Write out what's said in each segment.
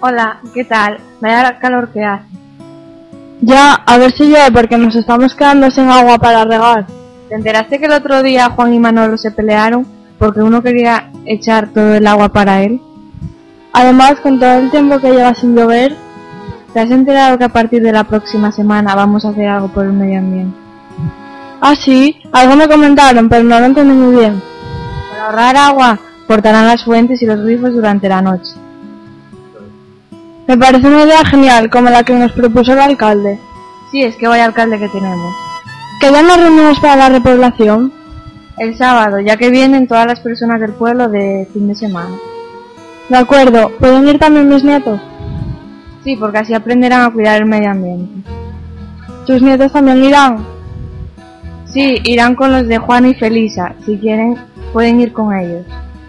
Hola, ¿qué tal? Vaya calor que hace. Ya, a ver si llueve porque nos estamos quedando sin agua para regar. ¿Te enteraste que el otro día Juan y Manolo se pelearon porque uno quería echar todo el agua para él? Además, con todo el tiempo que lleva sin llover, ¿te has enterado que a partir de la próxima semana vamos a hacer algo por el medio ambiente? Ah, sí, algo me comentaron, pero no lo entendí muy bien. Para ahorrar agua, cortarán las fuentes y los grifos durante la noche. Me parece una idea genial, como la que nos propuso el alcalde. Sí, es que vaya alcalde que tenemos. ¿Qué día nos reunimos para la repoblación? El sábado, ya que vienen todas las personas del pueblo de fin de semana. De acuerdo, ¿pueden ir también mis nietos? Sí, porque así aprenderán a cuidar el medio ambiente. ¿Tus nietos también irán? Sí, irán con los de Juan y Felisa. Si quieren, pueden ir con ellos.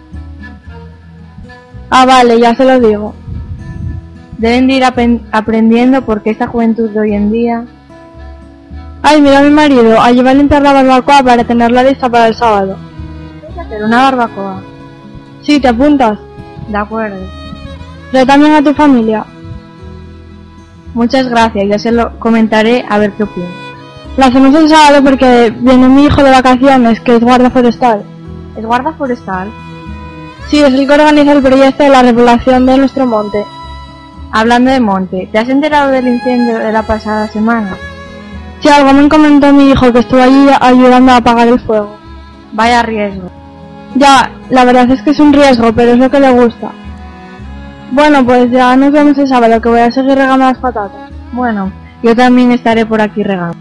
Ah, vale, ya se lo digo. Deben de ir aprendiendo porque esta juventud de hoy en día... Ay, mira a mi marido, allí va a limpiar la barbacoa para tenerla lista para el sábado. ¿Quieres hacer una barbacoa? Sí, ¿te apuntas? De acuerdo. Trae también a tu familia. Muchas gracias, ya se lo comentaré a ver qué opina. La hacemos el sábado porque viene mi hijo de vacaciones, que es guardia forestal. ¿Es guardia forestal? Sí, es el que organiza el proyecto de la repoblación de nuestro monte. Hablando de monte, ¿te has enterado del incendio de la pasada semana? Sí, algo me comentó mi hijo, que estuvo allí ayudando a apagar el fuego. Vaya riesgo. Ya, la verdad es que es un riesgo, pero es lo que le gusta. Bueno, pues ya nos vemos el sábado, que voy a seguir regando las patatas. Bueno, yo también estaré por aquí regando.